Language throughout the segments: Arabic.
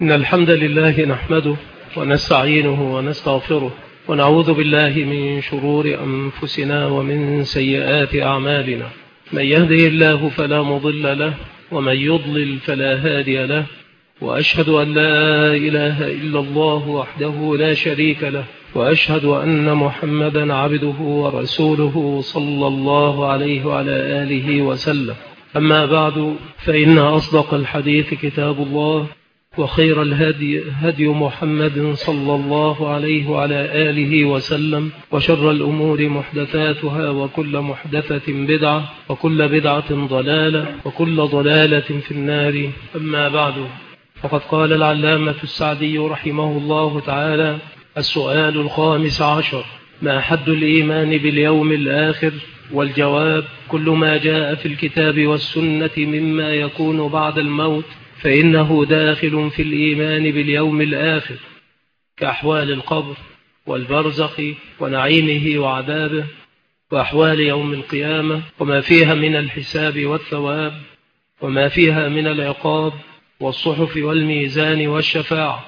إن الحمد لله نحمده ونستعينه ونستغفره ونعوذ بالله من شرور أنفسنا ومن سيئات أعمالنا. من يهده الله فلا مضل له ومن يضلل فلا هادي له، وأشهد أن لا إله إلا الله وحده لا شريك له، وأشهد أن محمدا عبده ورسوله صلى الله عليه وعلى آله وسلم. أما بعد، فإن أصدق الحديث كتاب الله، وخير الهدي هدي محمد صلى الله عليه وعلى آله وسلم، وشر الأمور محدثاتها، وكل محدثة بدعة، وكل بدعة ضلالة، وكل ضلالة في النار. أما بعد، فقد قال العلامة السعدي رحمه الله تعالى: السؤال الخامس عشر: ما حد الإيمان باليوم الآخر؟ والجواب: كل ما جاء في الكتاب والسنة مما يكون بعد الموت فإنه داخل في الإيمان باليوم الآخر، كأحوال القبر والبرزخ ونعيمه وعذابه، وأحوال يوم القيامة وما فيها من الحساب والثواب، وما فيها من العقاب والصحف والميزان والشفاعة،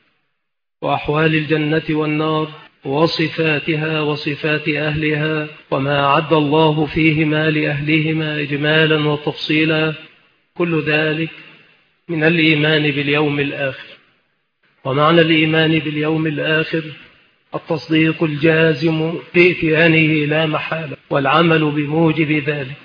وأحوال الجنة والنار وصفاتها وصفات أهلها، وما أعد الله فيهما لأهلهما إجمالا وتفصيلا. كل ذلك من الإيمان باليوم الآخر. ومعنى الإيمان باليوم الآخر التصديق الجازم بإتيانه لا محالة، والعمل بموجب ذلك،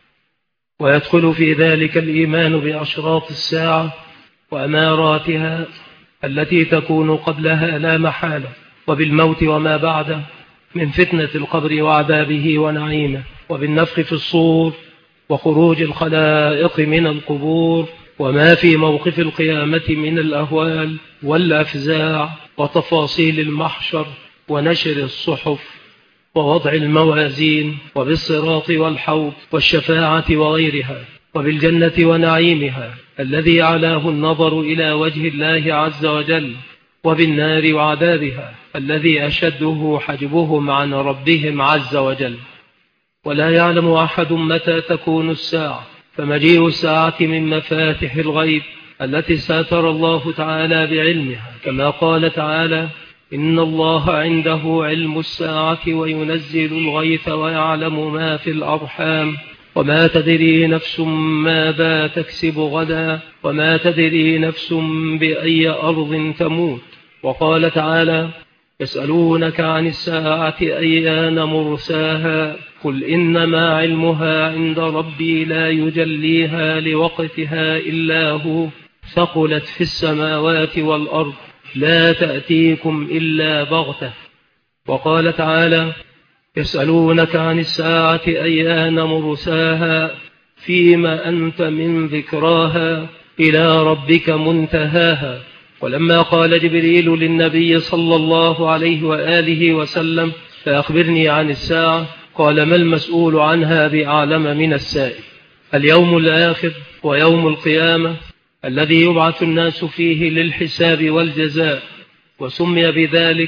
ويدخل في ذلك الإيمان بأشراط الساعة وأماراتها التي تكون قبلها لا محالة، وبالموت وما بعده من فتنة القبر وعذابه ونعيمه، وبالنفخ في الصور وخروج الخلائق من القبور، وما في موقف القيامة من الأهوال والأفزاع، وتفاصيل المحشر ونشر الصحف ووضع الموازين، وبالصراط والحوض والشفاعة وغيرها، وبالجنة ونعيمها الذي علاه النظر إلى وجه الله عز وجل، وبالنار وعذابها الذي أشده حجبهم عن ربهم عز وجل. ولا يعلم أحد متى تكون الساعة، فمجيء الساعة من مفاتح الغيب التي ساتر الله تعالى بعلمها، كما قال تعالى: إن الله عنده علم الساعة وينزل الغيث ويعلم ما في الأرحام وما تدري نفس ماذا تكسب غدا وما تدري نفس بأي أرض تموت. وقال تعالى: يسألونك عن الساعة أيان مرساها قل إنما علمها عند ربي لا يجليها لوقتها إلا هو ثقلت في السماوات والأرض لا تأتيكم إلا بغتة. وقال تعالى: يسألونك عن الساعة أيان مرساها فيما أنت من ذكراها إلى ربك منتهاها. ولما قال جبريل للنبي صلى الله عليه وآله وسلم: فأخبرني عن الساعة، قال: ما المسؤول عنها بأعلم من السائل. اليوم الآخر ويوم القيامة الذي يبعث الناس فيه للحساب والجزاء، وسمي بذلك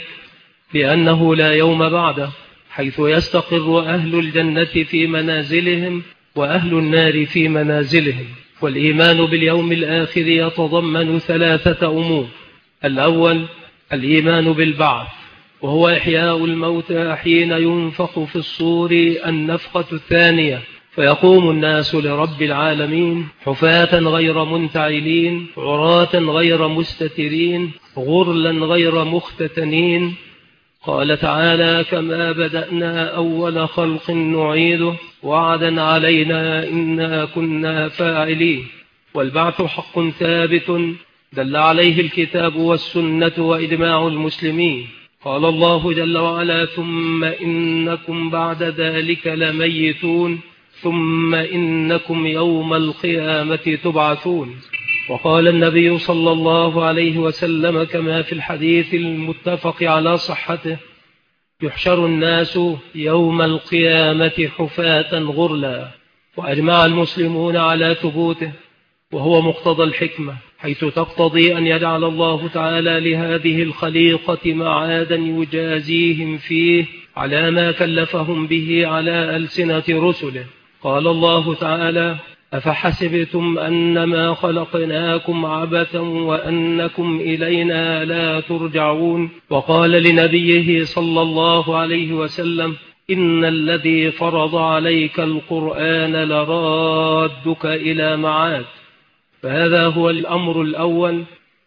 لأنه لا يوم بعده، حيث يستقر أهل الجنة في منازلهم وأهل النار في منازلهم. والإيمان باليوم الآخر يتضمن ثلاثة أمور: الأول الإيمان بالبعث، وهو إحياء الموتى حين ينفخ في الصور النفخة الثانية، فيقوم الناس لرب العالمين حفاة غير منتعلين، عراة غير مستترين، غرلا غير مختتنين. قال تعالى: كما بدأنا أول خلق نعيده وعدا علينا إنا كنا فاعلين. والبعث حق ثابت دل عليه الكتاب والسنة وإجماع المسلمين. قال الله جل وعلا: ثم إنكم بعد ذلك لميتون ثم إنكم يوم القيامة تبعثون. وقال النبي صلى الله عليه وسلم كما في الحديث المتفق على صحته: يحشر الناس يوم القيامة حفاة غرلا. وأجمع المسلمون على ثبوته، وهو مقتضى الحكمة، حيث تقتضي أن يجعل الله تعالى لهذه الخليقة معادا يجازيهم فيه على ما كلفهم به على ألسنة رسله. قال الله تعالى: أفحسبتم أنما خلقناكم عبثا وأنكم إلينا لا ترجعون. وقال لنبيه صلى الله عليه وسلم: إن الذي فرض عليك القرآن لرادك إلى معاد. فهذا هو الأمر الأول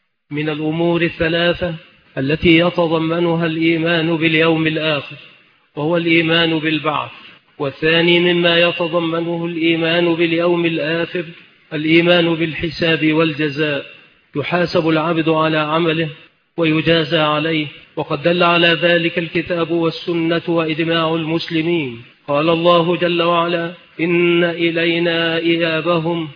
من الأمور الثلاثة التي يتضمنها الإيمان باليوم الآخر، وهو الإيمان بالبعث. والثاني مما يتضمنه الإيمان باليوم الآخر الإيمان بالحساب والجزاء، يحاسب العبد على عمله ويجازى عليه، وقد دل على ذلك الكتاب والسنة وإجماع المسلمين. قال الله جل وعلا: إن إلينا إيابهم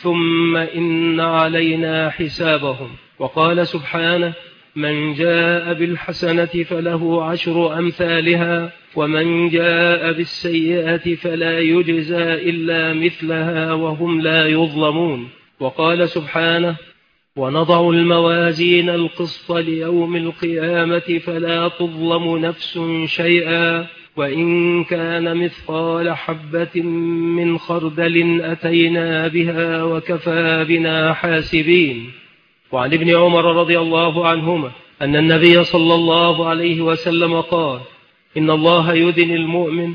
ثم إن علينا حسابهم. وقال سبحانه: من جاء بالحسنة فله 10 أمثالها ومن جاء بالسيئة فلا يجزى إلا مثلها وهم لا يظلمون. وقال سبحانه: ونضع الموازين القسط ليوم القيامة فلا تظلم نفس شيئا وإن كان مثقال حبة من خردل أتينا بها وكفى بنا حاسبين. وعن ابن عمر رضي الله عنهما أن النبي صلى الله عليه وسلم قال: إن الله يدني المؤمن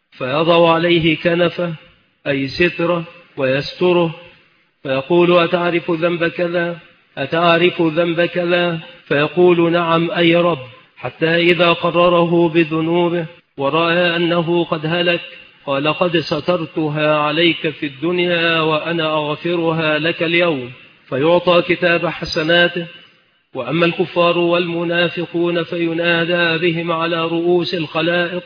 فيضع عليه كنفه أي ستره ويستره، فيقول: أتعرف ذنب كذا؟ أتعرف ذنب كذا؟ فيقول: نعم أي رب، حتى إذا قرره بذنوبه ورأى أنه قد هلك قال: قد سترتها عليك في الدنيا وأنا أغفرها لك اليوم، فيعطى كتاب حسناته. وأما الكفار والمنافقون فينادى بهم على رؤوس الخلائق: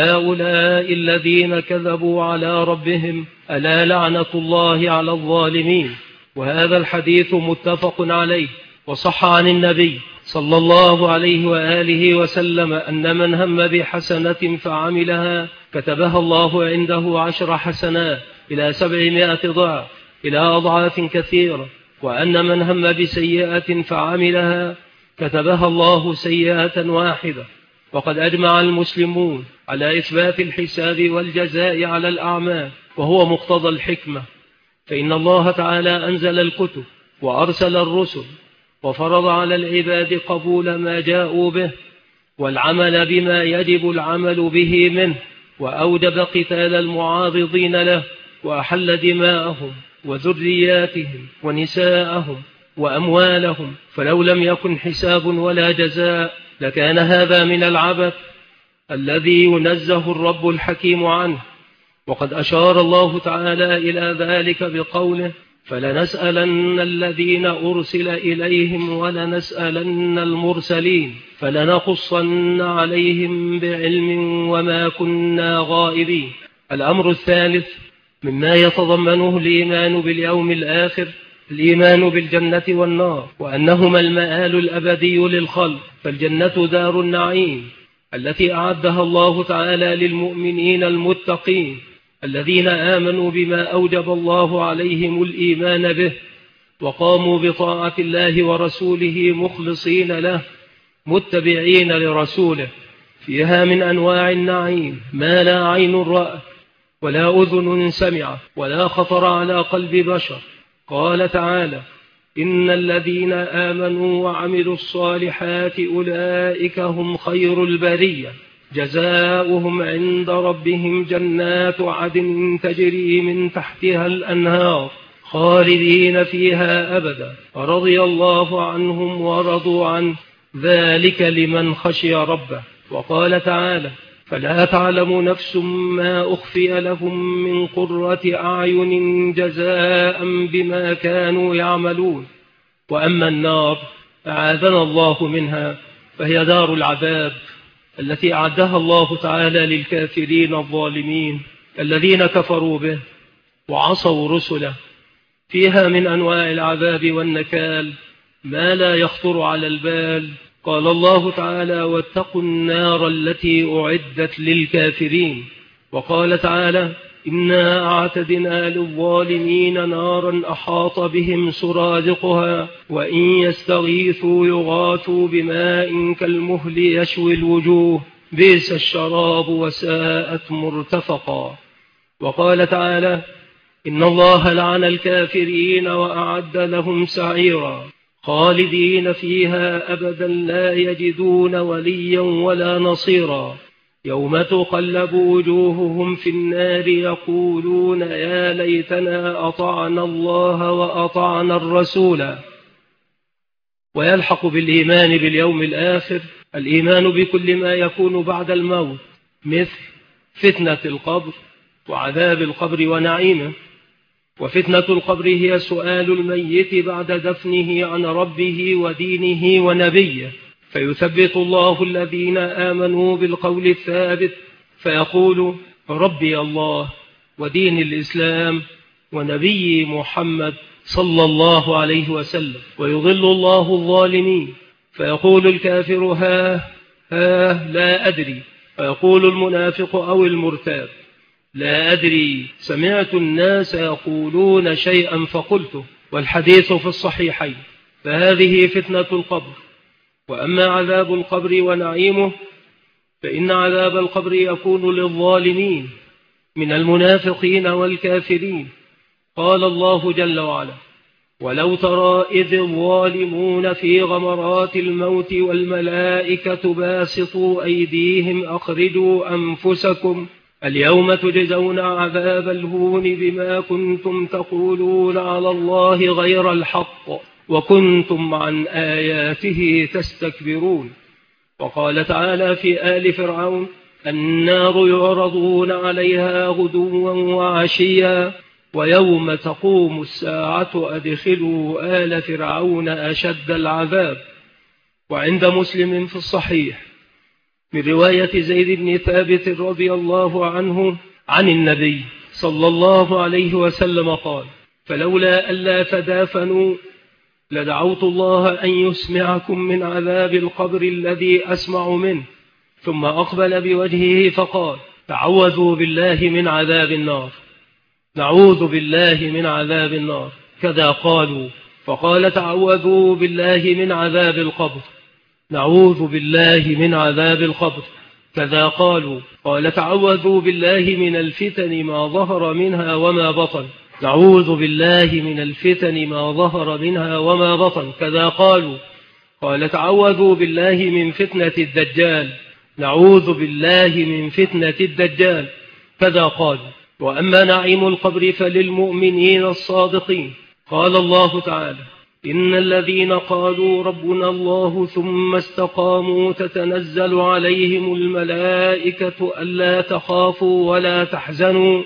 هؤلاء الذين كذبوا على ربهم ألا لعنة الله على الظالمين. وهذا الحديث متفق عليه، وصح عن النبي صلى الله عليه وآله وسلم أن من هم بحسنة فعملها كتبها الله عنده 10 حسنات إلى 700 ضعف إلى أضعاف كثيرة، وأن من هم بسيئة فعملها كتبها الله سيئة واحدة. وقد أجمع المسلمون على إثبات الحساب والجزاء على الأعمال، وهو مقتضى الحكمة، فإن الله تعالى أنزل الكتب وأرسل الرسل وفرض على العباد قبول ما جاءوا به والعمل بما يجب العمل به منه، وأوجب قتال المعارضين له، وأحل دماءهم وذرياتهم ونساءهم وأموالهم. فلو لم يكن حساب ولا جزاء لكان هذا من العبث الذي ينزه الرب الحكيم عنه. وقد أشار الله تعالى إلى ذلك بقوله: فلنسألن الذين أرسل إليهم ولنسألن المرسلين فلنقصن عليهم بعلم وما كنا غائبين. الأمر الثالث مما يتضمنه الإيمان باليوم الآخر الإيمان بالجنة والنار، وأنهما المآل الأبدي للخلق. فالجنة دار النعيم التي أعدها الله تعالى للمؤمنين المتقين الذين آمنوا بما أوجب الله عليهم الإيمان به وقاموا بطاعة الله ورسوله مخلصين له متبعين لرسوله. فيها من أنواع النعيم ما لا عين رأت ولا أذن سمعت ولا خطر على قلب بشر. قال تعالى: إن الذين آمنوا وعملوا الصالحات أولئك هم خير البرية جزاؤهم عند ربهم جنات عدن تجري من تحتها الأنهار خالدين فيها أبدا رضي الله عنهم ورضوا عنه ذلك لمن خشي ربه. وقال تعالى: فلا تعلم نفس ما أخفي لهم من قرة أعين جزاء بما كانوا يعملون. وأما النار أعاذنا الله منها فهي دار العذاب التي أعدها الله تعالى للكافرين الظالمين الذين كفروا به وعصوا رسله. فيها من أنواع العذاب والنكال ما لا يخطر على البال. قال الله تعالى: واتقوا النار التي أعدت للكافرين. وقال تعالى: إنا أعتدنا للظالمين نارا أحاط بهم سرادقها وإن يستغيثوا يغاثوا بماء كالمهل يشوي الوجوه بئس الشراب وساءت مرتفقا. وقال تعالى: إن الله لعن الكافرين وأعد لهم سعيرا خالدين فيها أبدا لا يجدون وليا ولا نصيرا يوم تقلب وجوههم في النار يقولون يا ليتنا أطعنا الله وأطعنا الرسول. ويلحق بالإيمان باليوم الآخر الإيمان بكل ما يكون بعد الموت، مثل فتنة القبر وعذاب القبر ونعيمه. وفتنة القبر هي سؤال الميت بعد دفنه عن ربه ودينه ونبيه، فيثبت الله الذين آمنوا بالقول الثابت فيقول ربي الله ودين الإسلام ونبي محمد صلى الله عليه وسلم، ويضل الله الظالمين فيقول الكافر ها لا أدري، ويقول المنافق أو المرتاب لا أدري سمعت الناس يقولون شيئا فقلته، والحديث في الصحيحين. فهذه فتنة القبر. وأما عذاب القبر ونعيمه فإن عذاب القبر يكون للظالمين من المنافقين والكافرين. قال الله جل وعلا ولو ترى إذ الظالمون في غمرات الموت والملائكة باسطوا أيديهم أخرجوا أنفسكم اليوم تجزون عذاب الهون بما كنتم تقولون على الله غير الحق وكنتم عن آياته تستكبرون. وقال تعالى في آل فرعون النار يعرضون عليها غدوا وعشيا ويوم تقوم الساعة أدخلوا آل فرعون أشد العذاب. وعند مسلم في الصحيح من رواية زيد بن ثابت رضي الله عنه عن النبي صلى الله عليه وسلم قال فلولا ألا تدافنوا لدعوت الله أن يسمعكم من عذاب القبر الذي أسمع منه. ثم أقبل بوجهه فقال تعوذوا بالله من عذاب النار، نعوذ بالله من عذاب النار، كذا قالوا. فقال تعوذوا بالله من عذاب القبر، نعوذ بالله من عذاب القبر، كذا قالوا. قال تعوذوا بالله من الفتن ما ظهر منها وما بطن، نعوذ بالله من الفتن ما ظهر منها وما بطن، كذا قالوا. قال تعوذوا بالله من فتنة الدجال، نعوذ بالله من فتنة الدجال، كذا قالوا. وأما نعيم القبر فللمؤمنين الصادقين. قال الله تعالى إن الذين قالوا ربنا الله ثم استقاموا تتنزل عليهم الملائكة ألا تخافوا ولا تحزنوا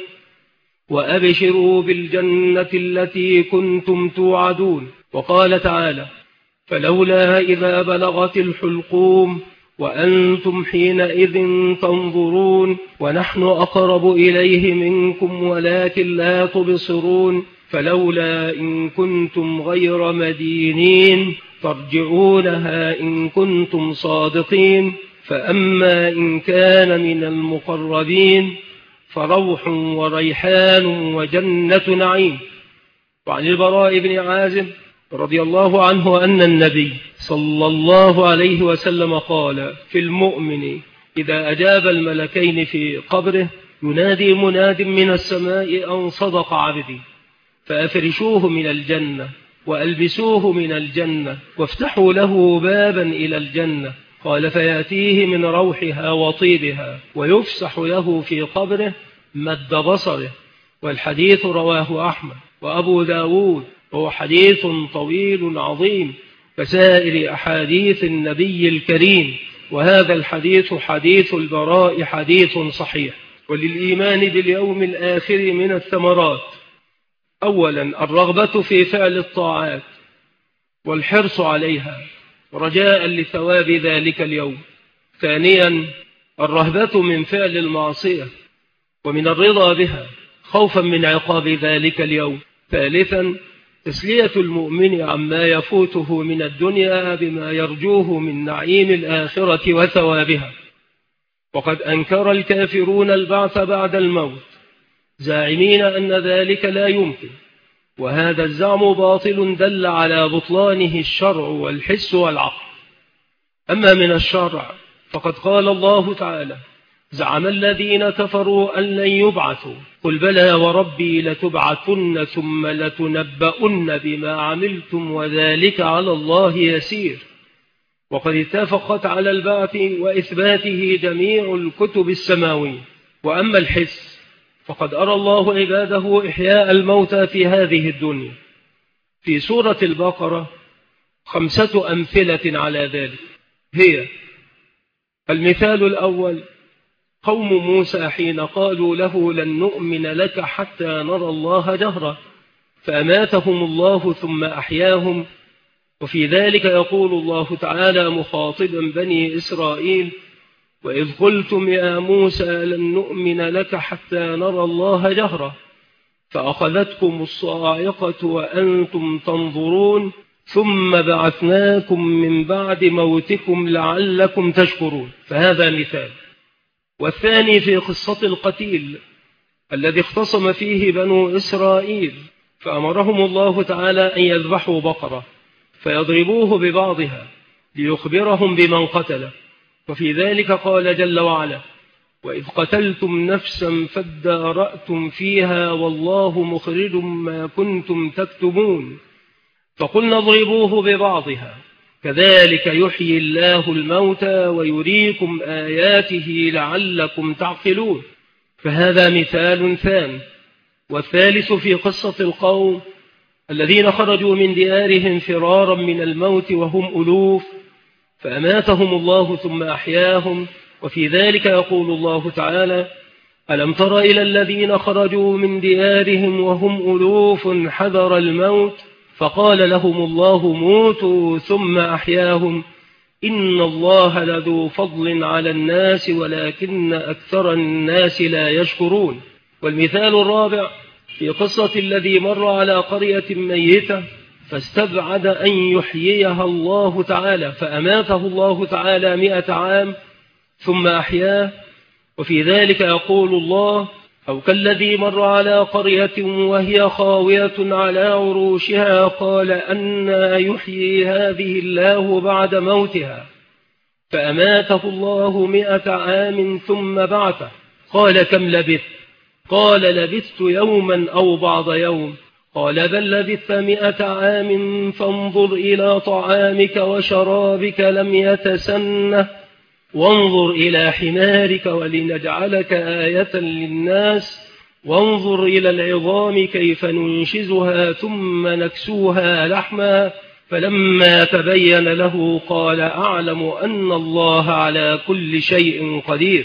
وأبشروا بالجنة التي كنتم توعدون. وقال تعالى فلولا إذا بلغت الحلقوم وأنتم حينئذ تنظرون ونحن أقرب إليه منكم ولكن لا تبصرون فلولا إن كنتم غير مدينين ترجعونها إن كنتم صادقين. فأما إن كان من المقربين فروح وريحان وجنة نعيم. وعن البراء بن عازب رضي الله عنه أن النبي صلى الله عليه وسلم قال في المؤمن إذا أجاب الملكين في قبره ينادي مناد من السماء أن صدق عبدي فأفرشوه من الجنة وألبسوه من الجنة وافتحوا له بابا إلى الجنة. قال فيأتيه من روحها وطيبها ويفسح له في قبره مد بصره. والحديث رواه أحمد وأبو داود وهو حديث طويل عظيم كسائر أحاديث النبي الكريم. وهذا الحديث حديث البراء حديث صحيح. وللإيمان باليوم الآخر من الثمرات أولا الرغبة في فعل الطاعات والحرص عليها رجاء لثواب ذلك اليوم. ثانيا الرهبة من فعل المعصية ومن الرضا بها خوفا من عقاب ذلك اليوم. ثالثا تسلية المؤمن عما يفوته من الدنيا بما يرجوه من نعيم الآخرة وثوابها. وقد أنكر الكافرون البعث بعد الموت زاعمين أن ذلك لا يمكن، وهذا الزعم باطل دل على بطلانه الشرع والحس والعقل. أما من الشرع فقد قال الله تعالى زعم الذين كفروا أن لن يبعثوا قل بلى وربي لتبعثن ثم لتنبؤن بما عملتم وذلك على الله يسير. وقد اتفقت على البعث وإثباته جميع الكتب السماوية. وأما الحس فقد أرى الله عباده إحياء الموتى في هذه الدنيا. في سورة البقرة 5 أمثلة على ذلك. هي: المثال الأول قوم موسى حين قالوا له لن نؤمن لك حتى نرى الله جهرة فأماتهم الله ثم أحياهم. وفي ذلك يقول الله تعالى مخاطبا بني إسرائيل: وإذ قلتم يا موسى لن نؤمن لك حتى نرى الله جهرة فأخذتكم الصاعقة وأنتم تنظرون ثم بعثناكم من بعد موتكم لعلكم تشكرون. فهذا مثال. والثاني في قصة القتيل الذي اختصم فيه بنو إسرائيل، فأمرهم الله تعالى أن يذبحوا بقرة فيضربوه ببعضها ليخبرهم بمن قتله. وفي ذلك قال جل وعلا: وإذ قتلتم نفسا فادارأتم فيها والله مخرج ما كنتم تكتمون فقلنا اضربوه ببعضها كذلك يحيي الله الموتى ويريكم آياته لعلكم تعقلون. فهذا مثال ثاني. والثالث في قصة القوم الذين خرجوا من ديارهم فرارا من الموت وهم ألوف فأماتهم الله ثم أحياهم. وفي ذلك يقول الله تعالى: ألم تر إلى الذين خرجوا من ديارهم وهم ألوف حذر الموت فقال لهم الله موتوا ثم أحياهم إن الله لذو فضل على الناس ولكن أكثر الناس لا يشكرون. والمثال الرابع في قصة الذي مر على قرية ميتة فاستبعد أن يحييها الله تعالى فأماته الله تعالى 100 عام ثم أحياه. وفي ذلك يقول الله: أو كالذي مر على قرية وهي خاوية على عروشها قال أنى يحيي هذه الله بعد موتها فأماته الله 100 عام ثم بعثه قال كم لبثت؟ قال لبثت يوما أو بعض يوم قال بل لبثت 100 عام فانظر إلى طعامك وشرابك لم يتسنه وانظر إلى حمارك ولنجعلك آية للناس وانظر إلى العظام كيف ننشزها ثم نكسوها لحما فلما تبين له قال أعلم أن الله على كل شيء قدير.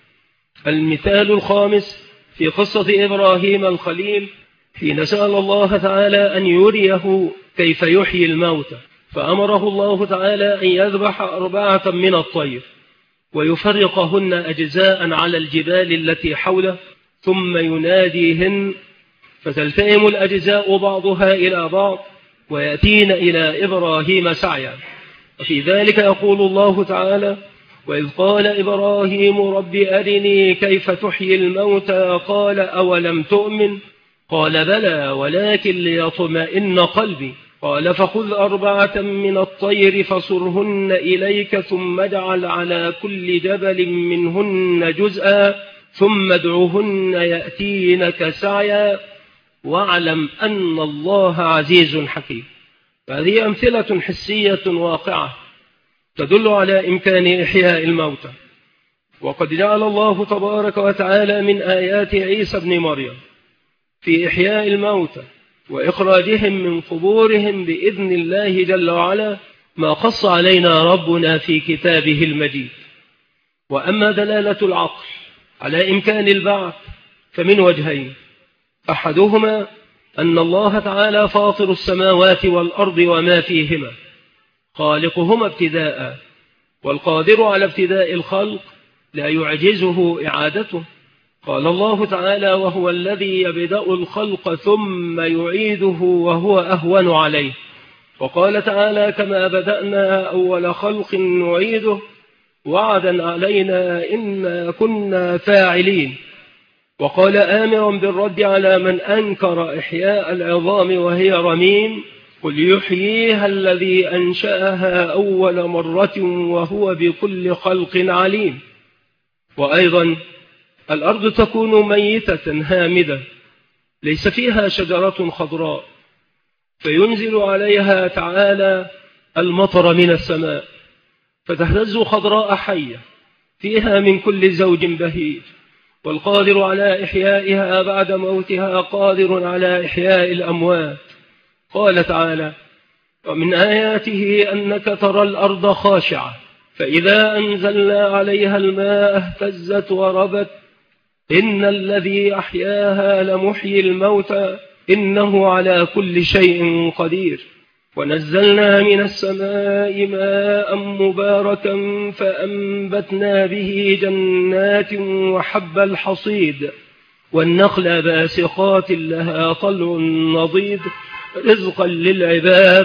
المثال الخامس في قصة إبراهيم الخليل حين سأل الله تعالى أن يريه كيف يحيي الموتى فأمره الله تعالى أن يذبح 4 من الطير ويفرقهن أجزاء على الجبال التي حوله ثم يناديهن فتلتئم الأجزاء بعضها إلى بعض ويأتين إلى إبراهيم سعيا. وفي ذلك يقول الله تعالى: وإذ قال إبراهيم رب أرني كيف تحيي الموتى قال أولم تؤمن قال بلى ولكن ليطمئن قلبي قال فخذ 4 من الطير فصرهن إليك ثم اجعل على كل جبل منهن جزءا ثم ادعهن يأتينك سعيا واعلم أن الله عزيز حكيم. فهذه أمثلة حسية واقعة تدل على إمكان إحياء الموتى. وقد جعل الله تبارك وتعالى من آيات عيسى بن مريم في إحياء الموتى وإخراجهم من قبورهم بإذن الله جل وعلا ما قص علينا ربنا في كتابه المجيد. وأما دلالة العقل على إمكان البعث فمن وجهين: أحدهما أن الله تعالى فاطر السماوات والأرض وما فيهما خالقهما ابتداء والقادر على ابتداء الخلق لا يعجزه إعادته. قال الله تعالى: وهو الذي يبدأ الخلق ثم يعيده وهو أهون عليه. وقال تعالى: كما بدأنا أول خلق نعيده وعدا علينا إنا كنا فاعلين. وقال آمرا بالرد على من أنكر إحياء العظام وهي رميم: قل يحييها الذي أنشأها أول مرة وهو بكل خلق عليم. وأيضا الأرض تكون ميتة هامدة ليس فيها شجرة خضراء، فينزل عليها تعالى المطر من السماء فتهتز خضراء حية فيها من كل زوج بهيج، والقادر على إحيائها بعد موتها قادر على إحياء الأموات. قال تعالى: ومن آياته أنك ترى الأرض خاشعة فإذا أنزلنا عليها الماء اهتزت وربت إن الذي أحياها لمحيي الموتى إنه على كل شيء قدير. ونزلنا من السماء ماء مباركا فأنبتنا به جنات وحب الحصيد والنخل باسقات لها طلع نضيد رزقا للعباد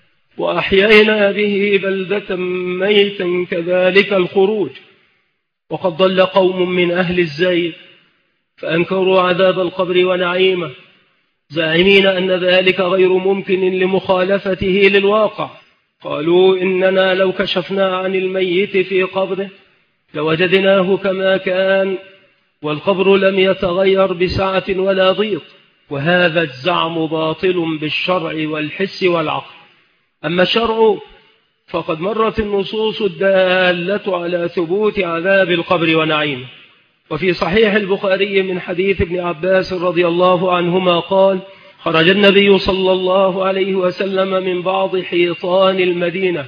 وأحيينا به بلدة ميتا كذلك الخروج. وقد ضل قوم من أهل الزيغ فأنكروا عذاب القبر ونعيمه زاعمين أن ذلك غير ممكن لمخالفته للواقع. قالوا إننا لو كشفنا عن الميت في قبره لوجدناه كما كان والقبر لم يتغير بسعة ولا ضيق، وهذا الزعم باطل بالشرع والحس والعقل. أما الشرع فقد مرت النصوص الدالة على ثبوت عذاب القبر ونعيمه. وفي صحيح البخاري من حديث ابن عباس رضي الله عنهما قال: خرج النبي صلى الله عليه وسلم من بعض حيطان المدينة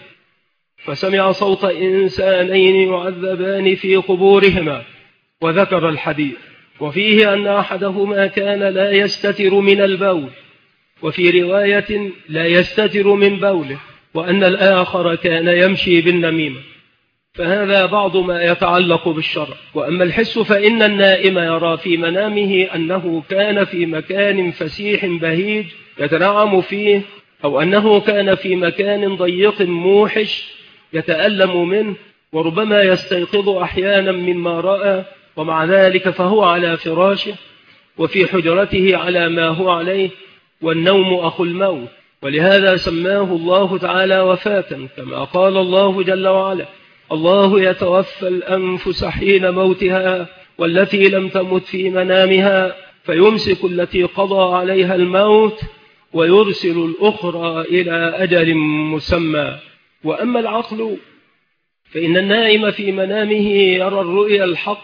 فسمع صوت إنسانين يعذبان في قبورهما، وذكر الحديث، وفيه أن أحدهما كان لا يستتر من البول، وفي رواية لا يستتر من بوله، وأن الآخر كان يمشي بالنميمة. فهذا بعض ما يتعلق بالشرع. وأما الحس فإن النائم يرى في منامه أنه كان في مكان فسيح بهيج يتنعم فيه، أو أنه كان في مكان ضيق موحش يتألم منه، وربما يستيقظ أحيانا مما رأى، ومع ذلك فهو على فراشه وفي حجرته على ما هو عليه، والنوم أخو الموت. ولهذا سماه الله تعالى وفاة، كما قال الله جل وعلا: الله يتوفى الأنفس حين موتها والتي لم تمت في منامها فيمسك التي قضى عليها الموت ويرسل الأخرى إلى أجل مسمى. وأما العقل فإن النائم في منامه يرى الرؤيا الحق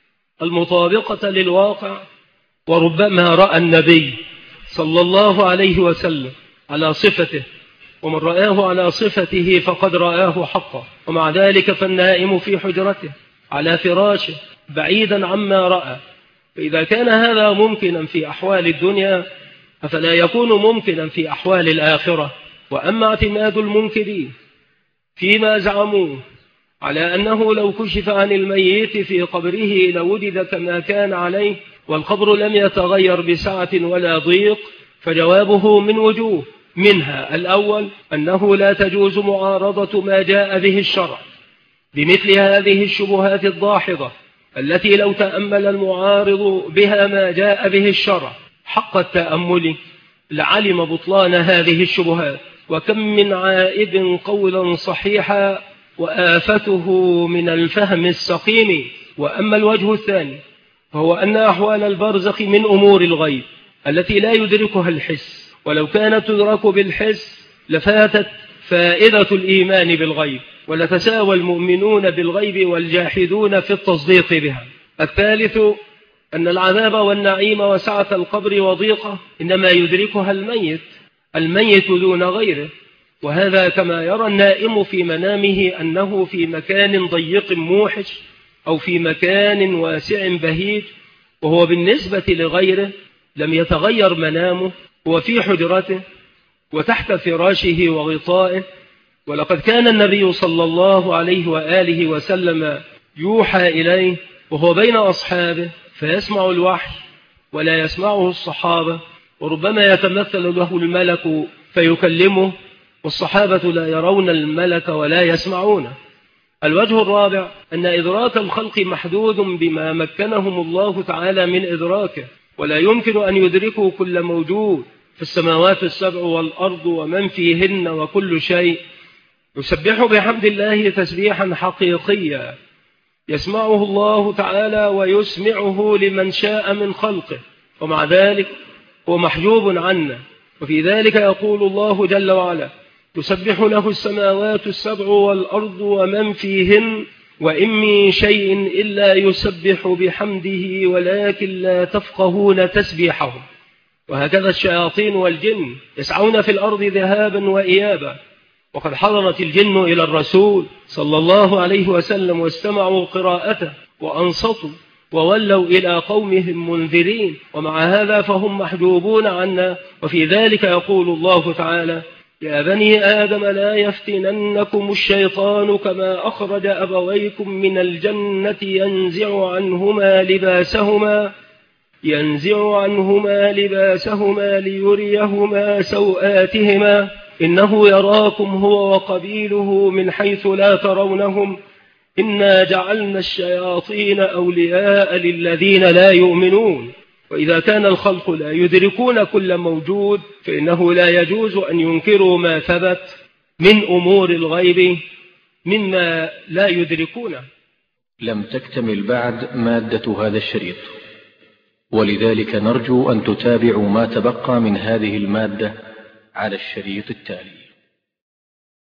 المطابقة للواقع، وربما رأى النبي صلى الله عليه وسلم على صفته، ومن رآه على صفته فقد رآه حقا. ومع ذلك فالنائم في حجرته على فراشه بعيدا عما رأى. فإذا كان هذا ممكنا في أحوال الدنيا فلا يكون ممكنا في أحوال الآخرة. وأما اعتماد المنكرين فيما زعموه على أنه لو كشف عن الميت في قبره لوجد كما كان عليه والقبر لم يتغير بسعة ولا ضيق، فجوابه من وجوه، منها الأول أنه لا تجوز معارضة ما جاء به الشرع بمثل هذه الشبهات الداحضة التي لو تأمل المعارض بها ما جاء به الشرع حق التأمل لعلم بطلان هذه الشبهات. وكم من عائب قولا صحيحا وآفته من الفهم السقيم. وأما الوجه الثاني فهو أن أحوال البرزخ من أمور الغيب التي لا يدركها الحس، ولو كانت تدرك بالحس لفاتت فائدة الإيمان بالغيب، ولتساوى المؤمنون بالغيب والجاحدون في التصديق بها. الثالث أن العذاب والنعيم وسعة القبر وضيقه إنما يدركها الميت دون غيره، وهذا كما يرى النائم في منامه أنه في مكان ضيق موحش أو في مكان واسع بهيج، وهو بالنسبة لغيره لم يتغير منامه، وفي حجرته وتحت فراشه وغطائه. ولقد كان النبي صلى الله عليه وآله وسلم يوحى إليه وهو بين أصحابه فيسمع الوحي ولا يسمعه الصحابة، وربما يتمثل له الملك فيكلمه والصحابة لا يرون الملك ولا يسمعونه. الوجه الرابع أن إدراك الخلق محدود بما مكنهم الله تعالى من إدراكه، ولا يمكن أن يدركوا كل موجود في السماوات السبع والأرض ومن فيهن، وكل شيء يسبح بحمد الله تسبيحا حقيقيا يسمعه الله تعالى ويسمعه لمن شاء من خلقه، ومع ذلك هو محجوب عنا. وفي ذلك يقول الله جل وعلا: تسبح له السماوات السبع والأرض ومن فيهن وإن من شيء إلا يسبح بحمده ولكن لا تفقهون تسبيحهم. وهكذا الشياطين والجن يسعون في الأرض ذهابا وإيابا، وقد حضرت الجن إلى الرسول صلى الله عليه وسلم واستمعوا قراءته وأنصتوا وولوا إلى قومهم منذرين، ومع هذا فهم محجوبون عنا. وفي ذلك يقول الله تعالى: يا بني آدم لا يفتننكم الشيطان كما أخرج أبويكم من الجنة ينزع عنهما لباسهما ليريهما سوآتهما إنه يراكم هو وقبيله من حيث لا ترونهم إنا جعلنا الشياطين أولياء للذين لا يؤمنون. وإذا كان الخلق لا يدركون كل موجود فإنه لا يجوز أن ينكروا ما ثبت من أمور الغيب مما لا يدركونه. لم تكتمل بعد مادة هذا الشريط، ولذلك نرجو أن تتابعوا ما تبقى من هذه المادة على الشريط التالي.